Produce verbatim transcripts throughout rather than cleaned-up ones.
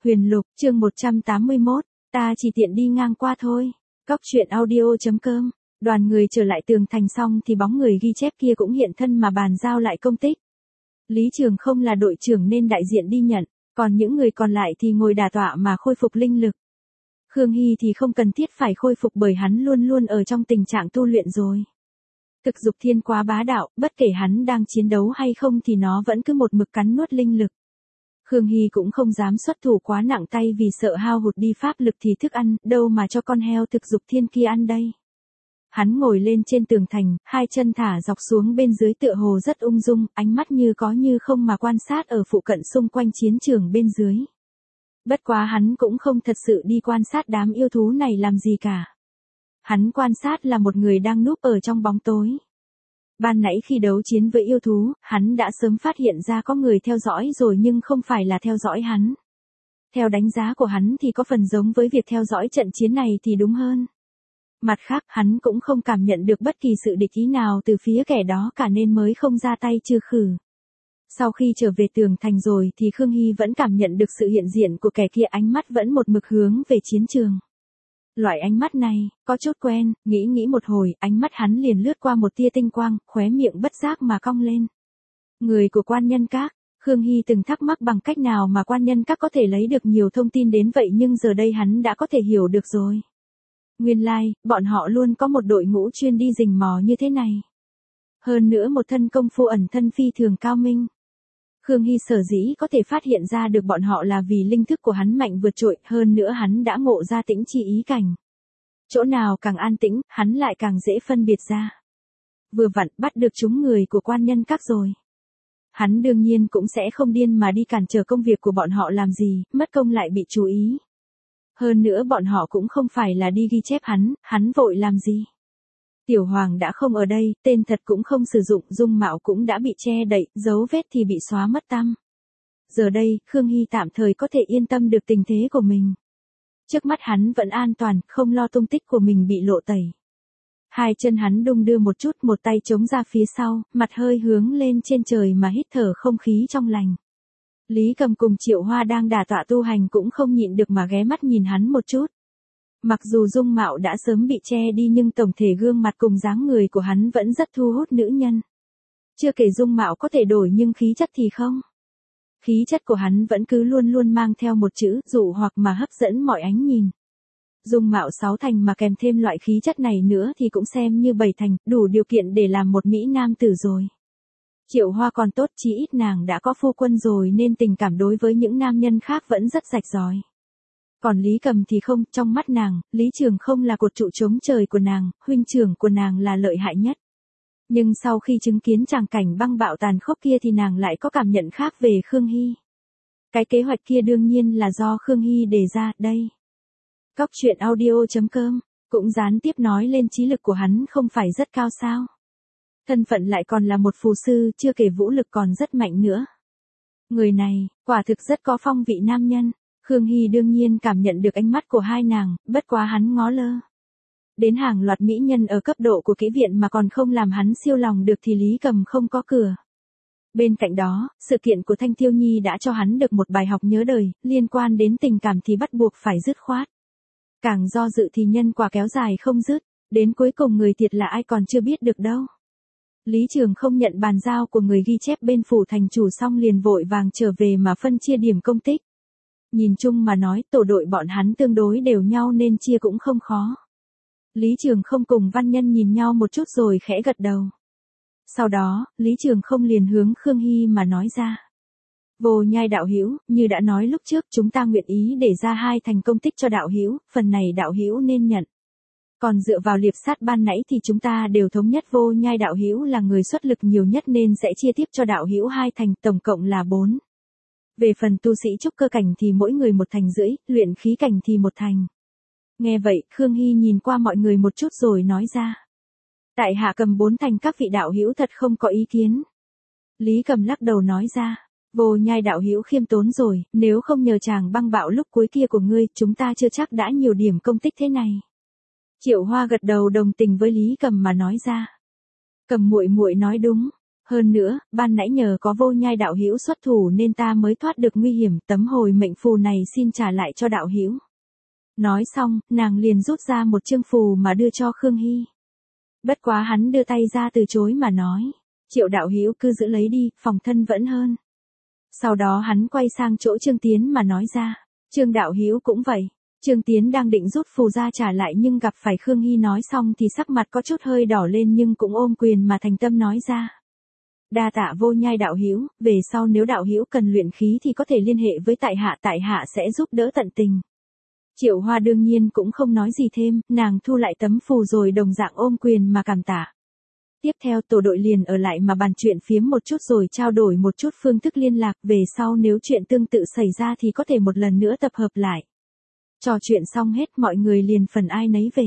Huyền Lục, chương một trăm tám mươi mốt, ta chỉ tiện đi ngang qua thôi. Cóc truyện audio.com. Đoàn người trở lại tường thành xong thì bóng người ghi chép kia cũng hiện thân mà bàn giao lại công tích. Lý Trường không là đội trưởng nên đại diện đi nhận, còn những người còn lại thì ngồi đả tọa mà khôi phục linh lực. Khương Hy thì không cần thiết phải khôi phục bởi hắn luôn luôn ở trong tình trạng tu luyện rồi. Thực dục thiên quá bá đạo, bất kể hắn đang chiến đấu hay không thì nó vẫn cứ một mực cắn nuốt linh lực. Khương Hy cũng không dám xuất thủ quá nặng tay vì sợ hao hụt đi pháp lực thì thức ăn, đâu mà cho con heo thực dục thiên kia ăn đây. Hắn ngồi lên trên tường thành, hai chân thả dọc xuống bên dưới tựa hồ rất ung dung, ánh mắt như có như không mà quan sát ở phụ cận xung quanh chiến trường bên dưới. Bất quá hắn cũng không thật sự đi quan sát đám yêu thú này làm gì cả. Hắn quan sát là một người đang núp ở trong bóng tối. Ban nãy khi đấu chiến với yêu thú, hắn đã sớm phát hiện ra có người theo dõi rồi nhưng không phải là theo dõi hắn. Theo đánh giá của hắn thì có phần giống với việc theo dõi trận chiến này thì đúng hơn. Mặt khác hắn cũng không cảm nhận được bất kỳ sự địch ý nào từ phía kẻ đó cả nên mới không ra tay trừ khử. Sau khi trở về tường thành rồi thì Khương Hy vẫn cảm nhận được sự hiện diện của kẻ kia, ánh mắt vẫn một mực hướng về chiến trường. Loại ánh mắt này, có chút quen, nghĩ nghĩ một hồi, ánh mắt hắn liền lướt qua một tia tinh quang, khóe miệng bất giác mà cong lên. Người của Quan Nhân Các, Khương Hy từng thắc mắc bằng cách nào mà Quan Nhân Các có thể lấy được nhiều thông tin đến vậy nhưng giờ đây hắn đã có thể hiểu được rồi. Nguyên lai, like, bọn họ luôn có một đội ngũ chuyên đi rình mò như thế này. Hơn nữa một thân công phu ẩn thân phi thường cao minh. Khương Hy sở dĩ có thể phát hiện ra được bọn họ là vì linh thức của hắn mạnh vượt trội, hơn nữa hắn đã ngộ ra tĩnh chi ý cảnh. Chỗ nào càng an tĩnh, hắn lại càng dễ phân biệt ra. Vừa vặn bắt được chúng người của Quan Nhân Các rồi. Hắn đương nhiên cũng sẽ không điên mà đi cản trở công việc của bọn họ làm gì, mất công lại bị chú ý. Hơn nữa bọn họ cũng không phải là đi ghi chép hắn, hắn vội làm gì. Tiểu Hoàng đã không ở đây, tên thật cũng không sử dụng, dung mạo cũng đã bị che đậy, dấu vết thì bị xóa mất tăm. Giờ đây, Khương Hy tạm thời có thể yên tâm được tình thế của mình. Trước mắt hắn vẫn an toàn, không lo tung tích của mình bị lộ tẩy. Hai chân hắn đung đưa một chút, một tay chống ra phía sau, mặt hơi hướng lên trên trời mà hít thở không khí trong lành. Lý Cầm cùng Triệu Hoa đang đả tọa tu hành cũng không nhịn được mà ghé mắt nhìn hắn một chút. Mặc dù dung mạo đã sớm bị che đi nhưng tổng thể gương mặt cùng dáng người của hắn vẫn rất thu hút nữ nhân. Chưa kể dung mạo có thể đổi nhưng khí chất thì không. Khí chất của hắn vẫn cứ luôn luôn mang theo một chữ dụ hoặc mà hấp dẫn mọi ánh nhìn. Dung mạo sáu thành mà kèm thêm loại khí chất này nữa thì cũng xem như bảy thành, đủ điều kiện để làm một mỹ nam tử rồi. Triệu Hoa còn tốt, chí ít nàng đã có phu quân rồi nên tình cảm đối với những nam nhân khác vẫn rất rạch ròi. Còn Lý Cầm thì không, trong mắt nàng, Lý Trường không là cột trụ chống trời của nàng, huynh trưởng của nàng là lợi hại nhất. Nhưng sau khi chứng kiến tràng cảnh băng bạo tàn khốc kia thì nàng lại có cảm nhận khác về Khương Hy. Cái kế hoạch kia đương nhiên là do Khương Hy đề ra, đây. Cóc truyện audio.com, cũng gián tiếp nói lên trí lực của hắn không phải rất cao sao. Thân phận lại còn là một phù sư, chưa kể vũ lực còn rất mạnh nữa. Người này, quả thực rất có phong vị nam nhân. Khương Hy đương nhiên cảm nhận được ánh mắt của hai nàng, bất quá hắn ngó lơ. Đến hàng loạt mỹ nhân ở cấp độ của kỹ viện mà còn không làm hắn siêu lòng được thì Lý Cầm không có cửa. Bên cạnh đó, sự kiện của Thanh Tiêu Nhi đã cho hắn được một bài học nhớ đời, liên quan đến tình cảm thì bắt buộc phải dứt khoát. Càng do dự thì nhân quả kéo dài không dứt, đến cuối cùng người thiệt là ai còn chưa biết được đâu. Lý Trường không nhận bàn giao của người ghi chép bên phủ thành chủ xong liền vội vàng trở về mà phân chia điểm công tích. Nhìn chung mà nói tổ đội bọn hắn tương đối đều nhau nên chia cũng không khó. Lý Trường không cùng Văn Nhân nhìn nhau một chút rồi khẽ gật đầu. Sau đó, Lý Trường không liền hướng Khương Hy mà nói ra. Vô Nhai đạo hữu, như đã nói lúc trước chúng ta nguyện ý để ra hai thành công tích cho đạo hữu, phần này đạo hữu nên nhận. Còn dựa vào liệp sát ban nãy thì chúng ta đều thống nhất Vô Nhai đạo hữu là người xuất lực nhiều nhất nên sẽ chia tiếp cho đạo hữu hai thành, tổng cộng là bốn. Về phần tu sĩ trúc cơ cảnh thì mỗi người một thành rưỡi, luyện khí cảnh thì một thành. Nghe vậy, Khương Hy nhìn qua mọi người một chút rồi nói ra. Tại hạ cầm bốn thành, các vị đạo hữu thật không có ý kiến. Lý Cầm lắc đầu nói ra. Vô Nhai đạo hữu khiêm tốn rồi, nếu không nhờ chàng băng bạo lúc cuối kia của ngươi, chúng ta chưa chắc đã nhiều điểm công tích thế này. Triệu Hoa gật đầu đồng tình với Lý Cầm mà nói ra. Cầm muội muội nói đúng, Hơn nữa, ban nãy nhờ có Vô Nhai đạo hữu xuất thủ nên ta mới thoát được nguy hiểm, tấm hồi mệnh phù này xin trả lại cho đạo hữu. Nói xong, nàng liền rút ra một chương phù mà đưa cho Khương Hy. Bất quá hắn đưa tay ra từ chối mà nói, Triệu đạo hữu cứ giữ lấy đi, phòng thân vẫn hơn. Sau đó hắn quay sang chỗ Trương Tiến mà nói ra, Trương đạo hữu cũng vậy. Trương Tiến đang định rút phù ra trả lại nhưng gặp phải Khương Hy nói xong thì sắc mặt có chút hơi đỏ lên nhưng cũng ôm quyền mà thành tâm nói ra. Đa tạ Vô Nhai đạo hữu, về sau nếu đạo hữu cần luyện khí thì có thể liên hệ với tại hạ, tại hạ sẽ giúp đỡ tận tình. Triệu Hoa đương nhiên cũng không nói gì thêm, nàng thu lại tấm phù rồi đồng dạng ôm quyền mà cảm tạ. Tiếp theo tổ đội liền ở lại mà bàn chuyện phiếm một chút rồi trao đổi một chút phương thức liên lạc, về sau nếu chuyện tương tự xảy ra thì có thể một lần nữa tập hợp lại. Trò chuyện xong hết mọi người liền phần ai nấy về.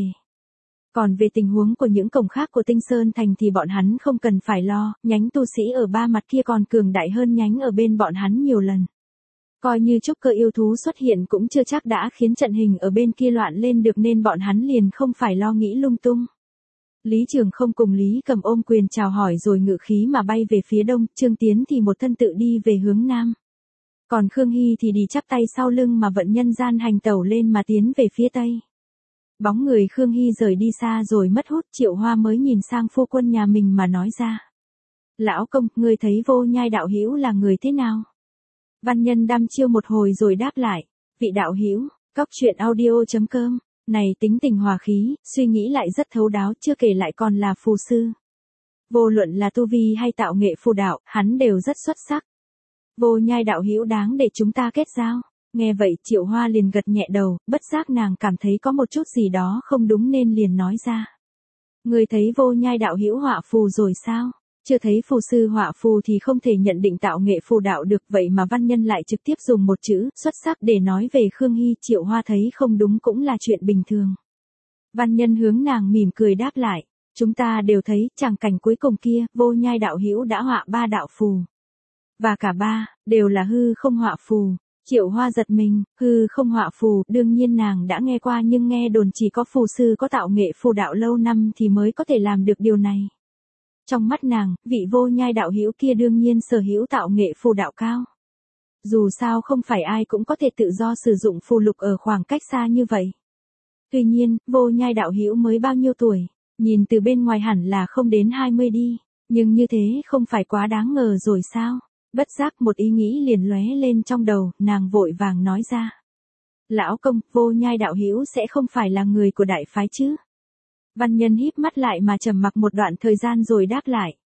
Còn về tình huống của những cổng khác của Tinh Sơn Thành thì bọn hắn không cần phải lo, nhánh tu sĩ ở ba mặt kia còn cường đại hơn nhánh ở bên bọn hắn nhiều lần. Coi như trúc cơ yêu thú xuất hiện cũng chưa chắc đã khiến trận hình ở bên kia loạn lên được nên bọn hắn liền không phải lo nghĩ lung tung. Lý Trường không cùng Lý Cầm ôm quyền chào hỏi rồi ngự khí mà bay về phía đông, Trương Tiến thì một thân tự đi về hướng nam. Còn Khương Hy thì đi chắp tay sau lưng mà vận nhân gian hành tẩu lên mà tiến về phía tây. Bóng người Khương Hy rời đi xa rồi mất hút, Triệu Hoa mới nhìn sang phu quân nhà mình mà nói ra. Lão công, ngươi thấy Vô Nhai đạo hữu là người thế nào? Văn nhân đăm chiêu một hồi rồi đáp lại. Vị đạo hữu, cóc truyện audio chấm com, này tính tình hòa khí, suy nghĩ lại rất thấu đáo, chưa kể lại còn là phù sư. Vô luận là tu vi hay tạo nghệ phù đạo, hắn đều rất xuất sắc. Vô Nhai đạo hữu đáng để chúng ta kết giao. Nghe vậy Triệu Hoa liền gật nhẹ đầu, bất giác nàng cảm thấy có một chút gì đó không đúng nên liền nói ra. Người thấy Vô Nhai đạo hữu họa phù rồi sao? Chưa thấy phù sư họa phù thì không thể nhận định tạo nghệ phù đạo được, vậy mà văn nhân lại trực tiếp dùng một chữ xuất sắc để nói về Khương Hy. Triệu Hoa thấy không đúng cũng là chuyện bình thường. Văn nhân hướng nàng mỉm cười đáp lại, chúng ta đều thấy tràng cảnh cuối cùng kia, Vô Nhai đạo hữu đã họa ba đạo phù. Và cả ba, đều là hư không họa phù. Triệu Hoa giật mình, hư không họa phù, đương nhiên nàng đã nghe qua nhưng nghe đồn chỉ có phù sư có tạo nghệ phù đạo lâu năm thì mới có thể làm được điều này. Trong mắt nàng, vị Vô Nhai đạo hữu kia đương nhiên sở hữu tạo nghệ phù đạo cao. Dù sao không phải ai cũng có thể tự do sử dụng phù lục ở khoảng cách xa như vậy. Tuy nhiên, Vô Nhai đạo hữu mới bao nhiêu tuổi, nhìn từ bên ngoài hẳn là không đến hai mươi đi, nhưng như thế không phải quá đáng ngờ rồi sao? Bất giác một ý nghĩ liền lóe lên trong đầu, nàng vội vàng nói ra. Lão công, Vô Nhai đạo hữu sẽ không phải là người của đại phái chứ? Văn nhân híp mắt lại mà trầm mặc một đoạn thời gian rồi đáp lại.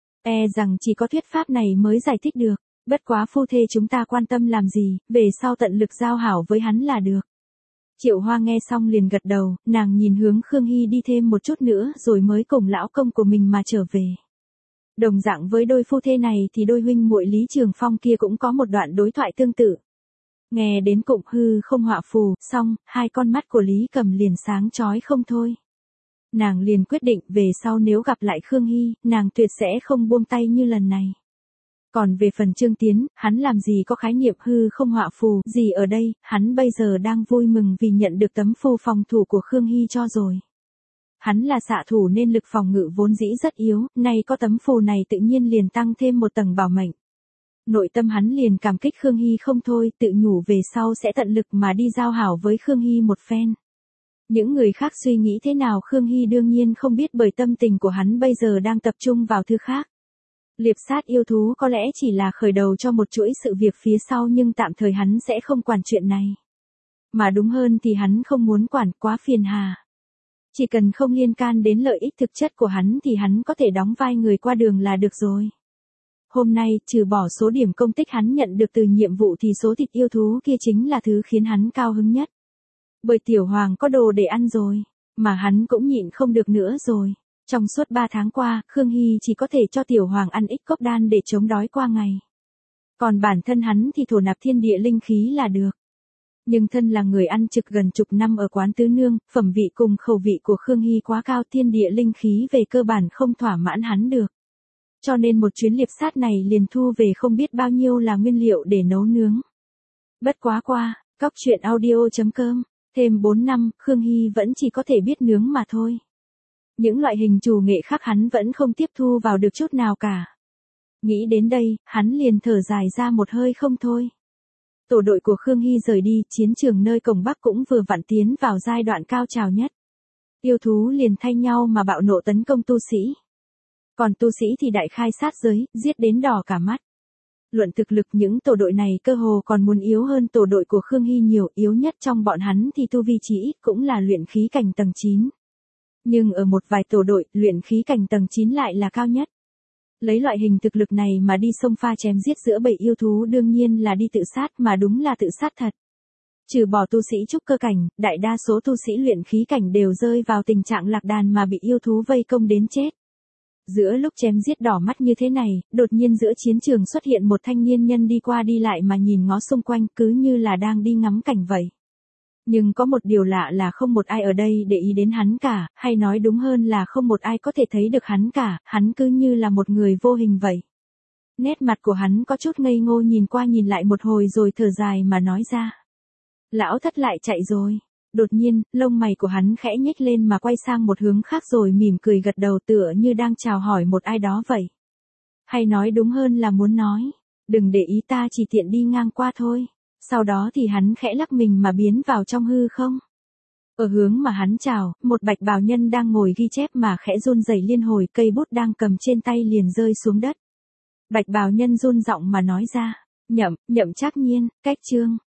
E rằng chỉ có thuyết pháp này mới giải thích được, bất quá phu thê chúng ta quan tâm làm gì, về sau tận lực giao hảo với hắn là được. Triệu Hoa nghe xong liền gật đầu, nàng nhìn hướng Khương Hy đi thêm một chút nữa rồi mới cùng lão công của mình mà trở về. Đồng dạng với đôi phu thê này thì đôi huynh muội Lý Trường Phong kia cũng có một đoạn đối thoại tương tự. Nghe đến cụm hư không họa phù, xong, hai con mắt của Lý Cầm liền sáng chói không thôi. Nàng liền quyết định về sau nếu gặp lại Khương Hy, nàng tuyệt sẽ không buông tay như lần này. Còn về phần Trương Tiến, hắn làm gì có khái niệm hư không họa phù gì ở đây, hắn bây giờ đang vui mừng vì nhận được tấm phù phòng thủ của Khương Hy cho rồi. Hắn là xạ thủ nên lực phòng ngự vốn dĩ rất yếu, nay có tấm phù này tự nhiên liền tăng thêm một tầng bảo mệnh. Nội tâm hắn liền cảm kích Khương Hy không thôi, tự nhủ về sau sẽ tận lực mà đi giao hảo với Khương Hy một phen. Những người khác suy nghĩ thế nào Khương Hy đương nhiên không biết bởi tâm tình của hắn bây giờ đang tập trung vào thứ khác. Liệp sát yêu thú có lẽ chỉ là khởi đầu cho một chuỗi sự việc phía sau nhưng tạm thời hắn sẽ không quản chuyện này. Mà đúng hơn thì hắn không muốn quản, quá phiền hà. Chỉ cần không liên can đến lợi ích thực chất của hắn thì hắn có thể đóng vai người qua đường là được rồi. Hôm nay, trừ bỏ số điểm công tích hắn nhận được từ nhiệm vụ thì số thịt yêu thú kia chính là thứ khiến hắn cao hứng nhất. Bởi Tiểu Hoàng có đồ để ăn rồi, mà hắn cũng nhịn không được nữa rồi. Trong suốt ba tháng qua, Khương Hy chỉ có thể cho Tiểu Hoàng ăn ít cốc đan để chống đói qua ngày. Còn bản thân hắn thì thổ nạp thiên địa linh khí là được. Nhưng thân là người ăn trực gần chục năm ở quán tứ nương, phẩm vị cùng khẩu vị của Khương Hy quá cao, thiên địa linh khí về cơ bản không thỏa mãn hắn được. Cho nên một chuyến liệp sát này liền thu về không biết bao nhiêu là nguyên liệu để nấu nướng. Bất quá qua, cóc truyện audio chấm com, thêm bốn năm, Khương Hy vẫn chỉ có thể biết nướng mà thôi. Những loại hình chủ nghệ khác hắn vẫn không tiếp thu vào được chút nào cả. Nghĩ đến đây, hắn liền thở dài ra một hơi không thôi. Tổ đội của Khương Hy rời đi, chiến trường nơi cổng Bắc cũng vừa vặn tiến vào giai đoạn cao trào nhất. Yêu thú liền thay nhau mà bạo nộ tấn công tu sĩ. Còn tu sĩ thì đại khai sát giới, giết đến đỏ cả mắt. Luận thực lực những tổ đội này cơ hồ còn muốn yếu hơn tổ đội của Khương Hy nhiều, yếu nhất trong bọn hắn thì tu vi chỉ ít cũng là luyện khí cảnh tầng chín. Nhưng ở một vài tổ đội, luyện khí cảnh tầng chín lại là cao nhất. Lấy loại hình thực lực này mà đi xông pha chém giết giữa bầy yêu thú đương nhiên là đi tự sát mà đúng là tự sát thật. Trừ bỏ tu sĩ trúc cơ cảnh, đại đa số tu sĩ luyện khí cảnh đều rơi vào tình trạng lạc đàn mà bị yêu thú vây công đến chết. Giữa lúc chém giết đỏ mắt như thế này, đột nhiên giữa chiến trường xuất hiện một thanh niên nhân đi qua đi lại mà nhìn ngó xung quanh cứ như là đang đi ngắm cảnh vậy. Nhưng có một điều lạ là không một ai ở đây để ý đến hắn cả, hay nói đúng hơn là không một ai có thể thấy được hắn cả, hắn cứ như là một người vô hình vậy. Nét mặt của hắn có chút ngây ngô nhìn qua nhìn lại một hồi rồi thở dài mà nói ra. Lão thất lại chạy rồi. Đột nhiên, lông mày của hắn khẽ nhếch lên mà quay sang một hướng khác rồi mỉm cười gật đầu tựa như đang chào hỏi một ai đó vậy. Hay nói đúng hơn là muốn nói, đừng để ý ta chỉ tiện đi ngang qua thôi. Sau đó thì hắn khẽ lắc mình mà biến vào trong hư không. Ở hướng mà hắn chào, một bạch bào nhân đang ngồi ghi chép mà khẽ run rẩy liên hồi, cây bút đang cầm trên tay liền rơi xuống đất. Bạch bào nhân run giọng mà nói ra, nhậm, nhậm Trác Nhiên, cách chương.